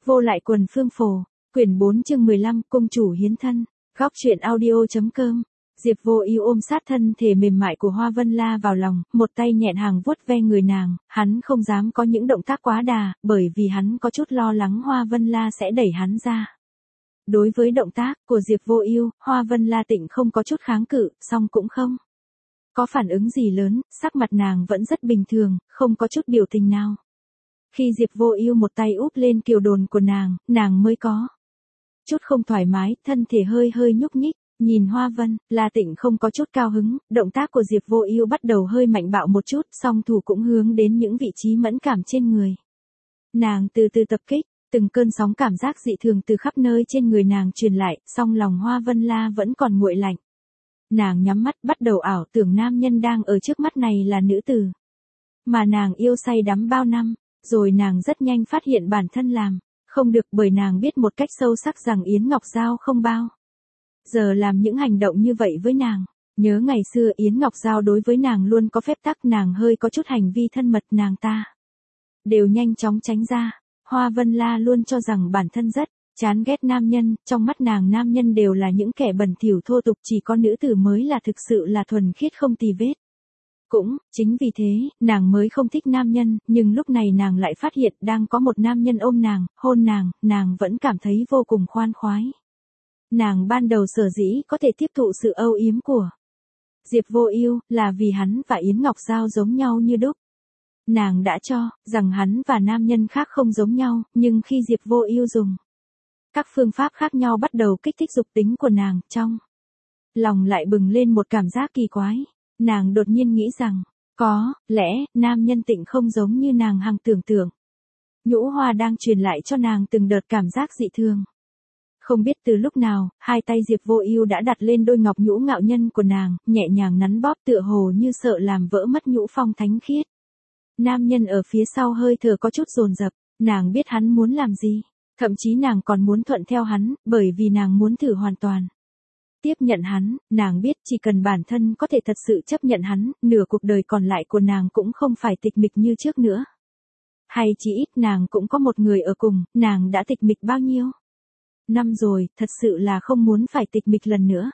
Vô lại quần phương phổ, quyển 4 chương 15, công chủ hiến thân, góc truyện audio.com. Diệp Vô Ưu ôm sát thân thể mềm mại của Hoa Vân La vào lòng, một tay nhẹ nhàng vuốt ve người nàng, hắn không dám có những động tác quá đà, bởi vì hắn có chút lo lắng Hoa Vân La sẽ đẩy hắn ra. Đối với động tác của Diệp Vô Ưu, Hoa Vân La Tịnh không có chút kháng cự, song cũng không có phản ứng gì lớn, sắc mặt nàng vẫn rất bình thường, không có chút biểu tình nào. Khi Diệp Vô Ưu một tay úp lên kiều đồn của nàng mới có chút không thoải mái, thân thể hơi hơi nhúc nhích, nhìn Hoa Vân La Tịnh không có chút cao hứng, động tác của Diệp Vô Ưu bắt đầu hơi mạnh bạo một chút, song thủ cũng hướng đến những vị trí mẫn cảm trên người. Nàng từ từ tập kích, từng cơn sóng cảm giác dị thường từ khắp nơi trên người nàng truyền lại, song lòng Hoa Vân La vẫn còn nguội lạnh. Nàng nhắm mắt bắt đầu ảo tưởng nam nhân đang ở trước mắt này là nữ tử mà nàng yêu say đắm bao năm, rồi nàng rất nhanh phát hiện bản thân làm không được, bởi nàng biết một cách sâu sắc rằng Yến Ngọc Giao không bao giờ làm những hành động như vậy với nàng. Nhớ ngày xưa Yến Ngọc Giao đối với nàng luôn có phép tắc, nàng hơi có chút hành vi thân mật nàng ta đều nhanh chóng tránh ra. Hoa Vân La luôn cho rằng bản thân rất chán ghét nam nhân, trong mắt nàng nam nhân đều là những kẻ bẩn thỉu thô tục, chỉ có nữ tử mới là thực sự là thuần khiết không tì vết. Cũng chính vì thế, nàng mới không thích nam nhân, nhưng lúc này nàng lại phát hiện đang có một nam nhân ôm nàng, hôn nàng vẫn cảm thấy vô cùng khoan khoái. Nàng ban đầu sở dĩ có thể tiếp thụ sự âu yếm của Diệp Vô Ưu là vì hắn và Yến Ngọc Giao giống nhau như đúc. Nàng đã cho rằng hắn và nam nhân khác không giống nhau, nhưng khi Diệp Vô Ưu dùng các phương pháp khác nhau bắt đầu kích thích dục tính của nàng, trong lòng lại bừng lên một cảm giác kỳ quái. Nàng đột nhiên nghĩ rằng, có lẽ, nam nhân Tịnh không giống như nàng hằng tưởng tượng. Nhũ Hoa đang truyền lại cho nàng từng đợt cảm giác dị thường. Không biết từ lúc nào, hai tay Diệp Vô Ưu đã đặt lên đôi ngọc nhũ ngạo nhân của nàng, nhẹ nhàng nắn bóp tựa hồ như sợ làm vỡ mất nhũ phong thánh khiết. Nam nhân ở phía sau hơi thở có chút dồn dập, nàng biết hắn muốn làm gì. Thậm chí nàng còn muốn thuận theo hắn, bởi vì nàng muốn thử hoàn toàn tiếp nhận hắn. Nàng biết chỉ cần bản thân có thể thật sự chấp nhận hắn, nửa cuộc đời còn lại của nàng cũng không phải tịch mịch như trước nữa. Hay chỉ ít nàng cũng có một người ở cùng, nàng đã tịch mịch bao nhiêu năm rồi, thật sự là không muốn phải tịch mịch lần nữa.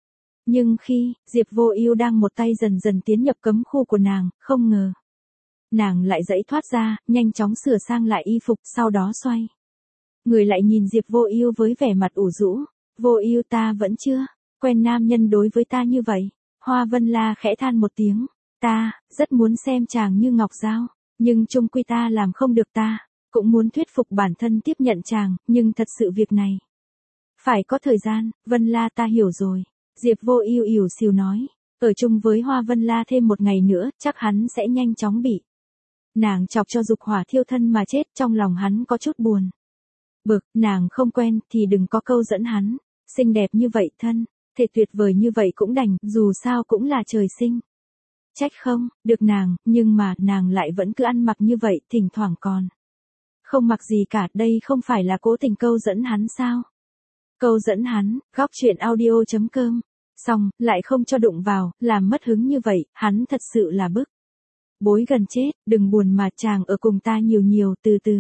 Nhưng khi Diệp Vô Ưu đang một tay dần dần tiến nhập cấm khu của nàng, không ngờ nàng lại giãy thoát ra, nhanh chóng sửa sang lại y phục, sau đó xoay người lại nhìn Diệp Vô Ưu với vẻ mặt ủ rũ. Vô Ưu, ta vẫn chưa quen nam nhân đối với ta như vậy. Hoa Vân La khẽ than một tiếng, ta rất muốn xem chàng như Ngọc Giao, nhưng chung quy ta làm không được, ta cũng muốn thuyết phục bản thân tiếp nhận chàng, nhưng thật sự việc này phải có thời gian. Vân La, ta hiểu rồi. Diệp Vô Ưu ỉu xìu nói, ở chung với Hoa Vân La thêm một ngày nữa, chắc hắn sẽ nhanh chóng bị nàng chọc cho dục hỏa thiêu thân mà chết. Trong lòng hắn có chút buồn bực, nàng không quen thì đừng có câu dẫn hắn. Xinh đẹp như vậy, thân thể tuyệt vời như vậy cũng đành, dù sao cũng là trời sinh trách không được nàng, nhưng mà nàng lại vẫn cứ ăn mặc như vậy, thỉnh thoảng còn không mặc gì cả. Đây không phải là cố tình câu dẫn hắn sao? Câu dẫn hắn, góc truyện audio.com. Xong, lại không cho đụng vào, làm mất hứng như vậy, hắn thật sự là bức bối gần chết. Đừng buồn mà, chàng ở cùng ta nhiều nhiều, từ từ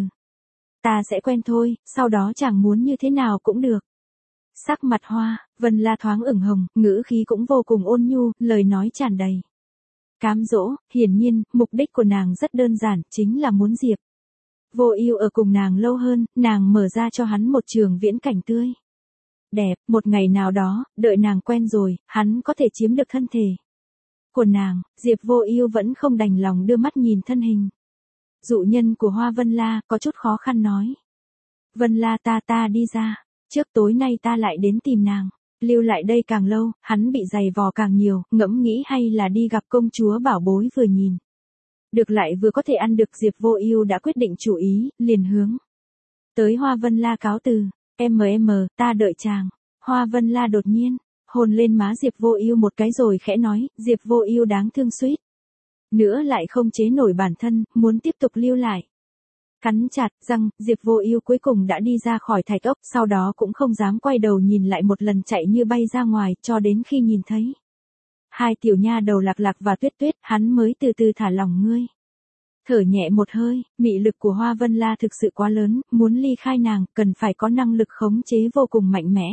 ta sẽ quen thôi, sau đó chàng muốn như thế nào cũng được. Sắc mặt Hoa Vân La thoáng ửng hồng, ngữ khí cũng vô cùng ôn nhu, lời nói tràn đầy cám dỗ. Hiển nhiên, mục đích của nàng rất đơn giản, chính là muốn Diệp Vô Ưu ở cùng nàng lâu hơn, nàng mở ra cho hắn một trường viễn cảnh tươi đẹp. Một ngày nào đó, đợi nàng quen rồi, hắn có thể chiếm được thân thể của nàng. Diệp Vô Ưu vẫn không đành lòng đưa mắt nhìn thân hình dụ nhân của Hoa Vân La, có chút khó khăn nói, Vân La, ta đi ra trước, tối nay ta lại đến tìm nàng. Lưu lại đây càng lâu, hắn bị giày vò càng nhiều, ngẫm nghĩ hay là đi gặp công chúa bảo bối, vừa nhìn được lại vừa có thể ăn được. Diệp Vô Ưu đã quyết định chủ ý, liền hướng tới Hoa Vân La cáo từ. Ta đợi chàng. Hoa Vân La đột nhiên hôn lên má Diệp Vô Ưu một cái rồi khẽ nói. Diệp Vô Ưu đáng thương suýt nữa lại không chế nổi bản thân, muốn tiếp tục lưu lại. Cắn chặt răng, Diệp Vô Ưu cuối cùng đã đi ra khỏi thạch ốc, sau đó cũng không dám quay đầu nhìn lại, một lần chạy như bay ra ngoài, cho đến khi nhìn thấy hai tiểu nha đầu Lạc Lạc và Tuyết Tuyết, hắn mới từ từ thả lỏng ngươi. Thở nhẹ một hơi, mị lực của Hoa Vân La thực sự quá lớn, muốn ly khai nàng, cần phải có năng lực khống chế vô cùng mạnh mẽ.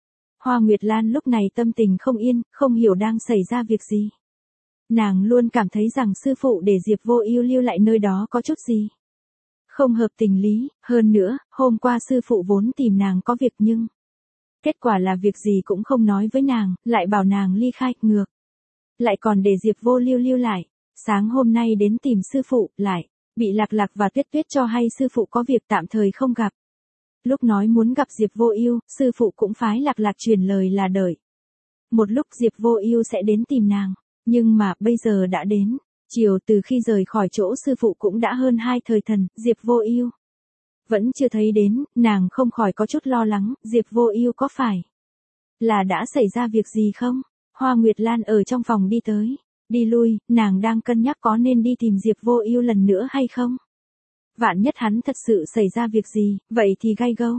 Hoa Nguyệt Lan lúc này tâm tình không yên, không hiểu đang xảy ra việc gì. Nàng luôn cảm thấy rằng sư phụ để Diệp Vô Ưu lưu lại nơi đó có chút gì không hợp tình lý, hơn nữa, hôm qua sư phụ vốn tìm nàng có việc nhưng kết quả là việc gì cũng không nói với nàng, lại bảo nàng ly khai, ngược lại còn để Diệp Vô Ưu lưu lại. Sáng hôm nay đến tìm sư phụ, lại bị Lạc Lạc và Tuyết Tuyết cho hay sư phụ có việc tạm thời không gặp. Lúc nói muốn gặp Diệp Vô Ưu, sư phụ cũng phái Lạc Lạc truyền lời là đợi một lúc Diệp Vô Ưu sẽ đến tìm nàng, nhưng mà bây giờ đã đến. Chiều từ khi rời khỏi chỗ sư phụ cũng đã hơn 2 thời thần, Diệp Vô Ưu vẫn chưa thấy đến, nàng không khỏi có chút lo lắng, Diệp Vô Ưu có phải là đã xảy ra việc gì không? Hoa Nguyệt Lan ở trong phòng đi tới đi lui, nàng đang cân nhắc có nên đi tìm Diệp Vô Ưu lần nữa hay không. Vạn nhất hắn thật sự xảy ra việc gì, vậy thì gay go.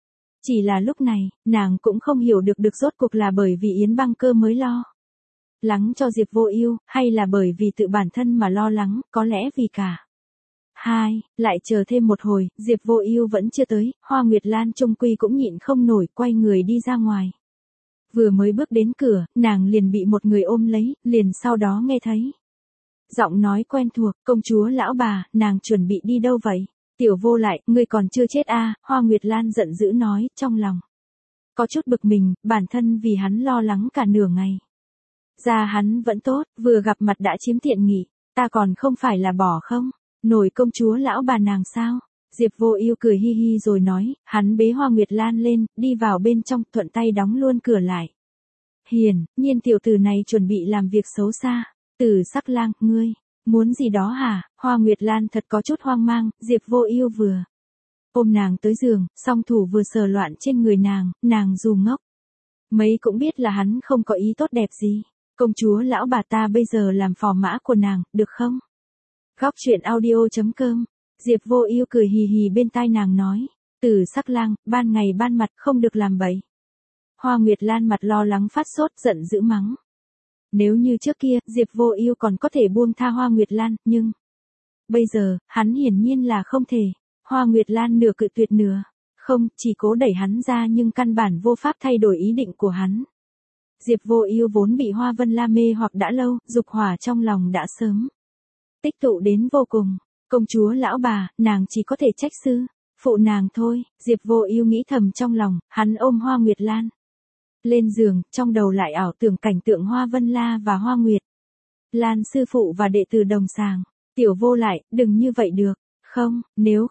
Chỉ là lúc này, nàng cũng không hiểu được rốt cuộc là bởi vì Yến Băng Cơ mới lo lắng cho Diệp Vô Ưu, hay là bởi vì tự bản thân mà lo lắng, có lẽ vì cả hai. Lại chờ thêm một hồi, Diệp Vô Ưu vẫn chưa tới, Hoa Nguyệt Lan chung quy cũng nhịn không nổi, quay người đi ra ngoài. Vừa mới bước đến cửa, nàng liền bị một người ôm lấy, liền sau đó nghe thấy giọng nói quen thuộc, công chúa lão bà, nàng chuẩn bị đi đâu vậy? Tiểu Vô lại, ngươi còn chưa chết à? Hoa Nguyệt Lan giận dữ nói, trong lòng có chút bực mình, bản thân vì hắn lo lắng cả nửa ngày. Da hắn vẫn tốt, vừa gặp mặt đã chiếm tiện nghỉ, ta còn không phải là bỏ không? Nổi công chúa lão bà nàng sao? Diệp Vô Ưu cười hi hi rồi nói, hắn bế Hoa Nguyệt Lan lên, đi vào bên trong, thuận tay đóng luôn cửa lại. Hiển nhiên tiểu tử này chuẩn bị làm việc xấu xa. Tử Sắc Lang, ngươi muốn gì đó hả? Hoa Nguyệt Lan thật có chút hoang mang, Diệp Vô Ưu vừa ôm nàng tới giường, song thủ vừa sờ loạn trên người nàng dù ngốc mấy cũng biết là hắn không có ý tốt đẹp gì. Công chúa lão bà ta bây giờ làm phò mã của nàng, được không? Góc truyện audio.com. Diệp Vô Ưu cười hì hì bên tai nàng nói, Tử Sắc Lang, ban ngày ban mặt không được làm bậy. Hoa Nguyệt Lan mặt lo lắng phát sốt, giận dữ mắng. Nếu như trước kia, Diệp Vô Ưu còn có thể buông tha Hoa Nguyệt Lan, nhưng bây giờ, hắn hiển nhiên là không thể. Hoa Nguyệt Lan nửa cự tuyệt nửa không, chỉ cố đẩy hắn ra nhưng căn bản vô pháp thay đổi ý định của hắn. Diệp Vô Ưu vốn bị Hoa Vân La mê hoặc đã lâu, dục hỏa trong lòng đã sớm tích tụ đến vô cùng. Công chúa lão bà, nàng chỉ có thể trách sư phụ nàng thôi. Diệp Vô Ưu nghĩ thầm trong lòng, hắn ôm Hoa Nguyệt Lan lên giường, trong đầu lại ảo tưởng cảnh tượng Hoa Vân La và Hoa Nguyệt Lan sư phụ và đệ tử đồng sàng. Tiểu Vô lại, đừng như vậy được. Không,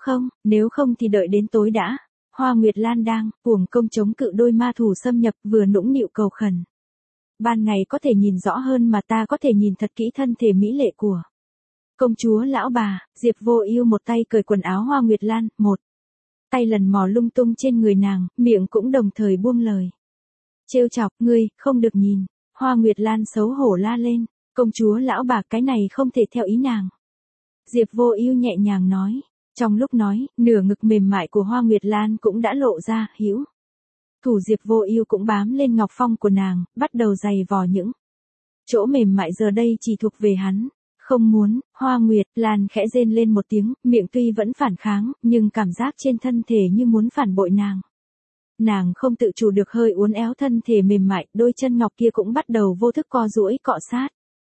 nếu không thì đợi đến tối đã. Hoa Nguyệt Lan đang cuồng công chống cự đôi ma thủ xâm nhập, vừa nũng nịu cầu khẩn. Ban ngày có thể nhìn rõ hơn mà ta có thể nhìn thật kỹ thân thể mỹ lệ của công chúa lão bà. Diệp Vô Ưu một tay cởi quần áo Hoa Nguyệt Lan, một tay lần mò lung tung trên người nàng, miệng cũng đồng thời buông lời trêu chọc, ngươi không được nhìn. Hoa Nguyệt Lan xấu hổ la lên, công chúa lão bà, cái này không thể theo ý nàng. Diệp Vô Ưu nhẹ nhàng nói. Trong lúc nói, nửa ngực mềm mại của Hoa Nguyệt Lan cũng đã lộ ra, hữu thủ Diệp Vô Ưu cũng bám lên ngọc phong của nàng, bắt đầu giày vò những chỗ mềm mại giờ đây chỉ thuộc về hắn. Không muốn. Hoa Nguyệt Lan khẽ rên lên một tiếng, miệng tuy vẫn phản kháng, nhưng cảm giác trên thân thể như muốn phản bội nàng. Nàng không tự chủ được hơi uốn éo thân thể mềm mại, đôi chân ngọc kia cũng bắt đầu vô thức co duỗi cọ sát.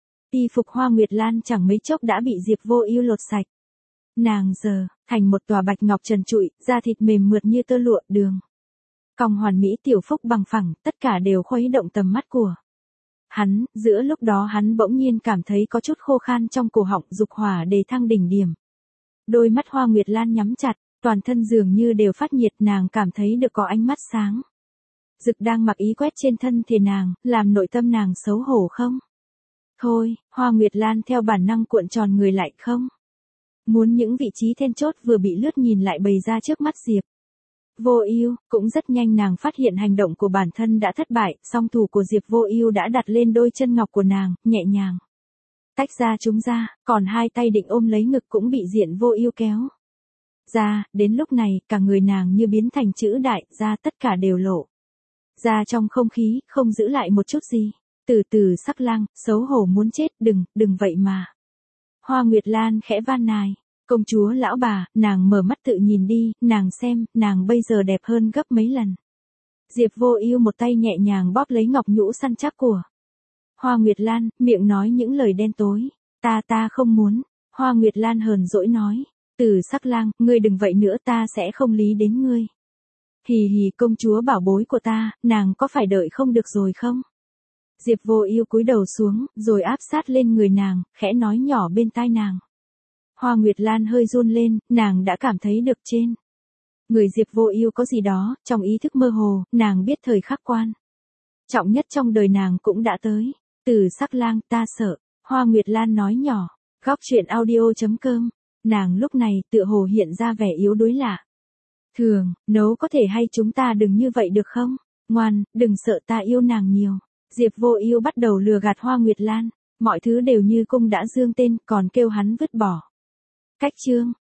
Y phục Hoa Nguyệt Lan chẳng mấy chốc đã bị Diệp Vô Ưu lột sạch. Nàng giờ thành một tòa bạch ngọc trần trụi, da thịt mềm mượt như tơ lụa, đường cong hoàn mỹ, tiểu phúc bằng phẳng, tất cả đều khuấy động tầm mắt của hắn. Giữa lúc đó hắn bỗng nhiên cảm thấy có chút khô khan trong cổ họng, dục hỏa đề thăng đỉnh điểm. Đôi mắt Hoa Nguyệt Lan nhắm chặt, toàn thân dường như đều phát nhiệt, nàng cảm thấy được có ánh mắt sáng rực đang mặc ý quét trên thân thể nàng, làm nội tâm nàng xấu hổ không thôi. Hoa Nguyệt Lan theo bản năng cuộn tròn người lại, không muốn những vị trí then chốt vừa bị lướt nhìn lại bày ra trước mắt Diệp Vô Ưu. Cũng rất nhanh nàng phát hiện hành động của bản thân đã thất bại, song thủ của Diệp Vô Ưu đã đặt lên đôi chân ngọc của nàng, nhẹ nhàng tách ra chúng ra, còn hai tay định ôm lấy ngực cũng bị Diệp Vô Ưu kéo ra. Đến lúc này, cả người nàng như biến thành chữ đại, ra tất cả đều lộ ra trong không khí, không giữ lại một chút gì. Tử Sắc Lang, xấu hổ muốn chết, đừng vậy mà. Hoa Nguyệt Lan khẽ van nài, Công chúa lão bà, nàng mở mắt tự nhìn đi, nàng xem, nàng bây giờ đẹp hơn gấp mấy lần. Diệp Vô Ưu một tay nhẹ nhàng bóp lấy ngọc nhũ săn chắc của Hoa Nguyệt Lan, miệng nói những lời đen tối. Ta không muốn. Hoa Nguyệt Lan hờn dỗi nói. Từ Sắc Lang, ngươi đừng vậy nữa, ta sẽ không lý đến ngươi. Hì hì, công chúa bảo bối của ta, nàng có phải đợi không được rồi không? Diệp Vô Ưu cúi đầu xuống, rồi áp sát lên người nàng, khẽ nói nhỏ bên tai nàng. Hoa Nguyệt Lan hơi run lên, nàng đã cảm thấy được trên người Diệp Vô Ưu có gì đó, trong ý thức mơ hồ, nàng biết thời khắc quan trọng nhất trong đời nàng cũng đã tới. Từ Sắc Lang, ta sợ. Hoa Nguyệt Lan nói nhỏ. Góc truyện audio.com. Nàng lúc này tựa hồ hiện ra vẻ yếu đuối lạ. Thường, nấu có thể hay chúng ta đừng như vậy được không? Ngoan, đừng sợ, ta yêu nàng nhiều. Diệp Vô Ưu bắt đầu lừa gạt Hoa Nguyệt Lan. Mọi thứ đều như cung đã dương tên, còn kêu hắn vứt bỏ. Cách chương.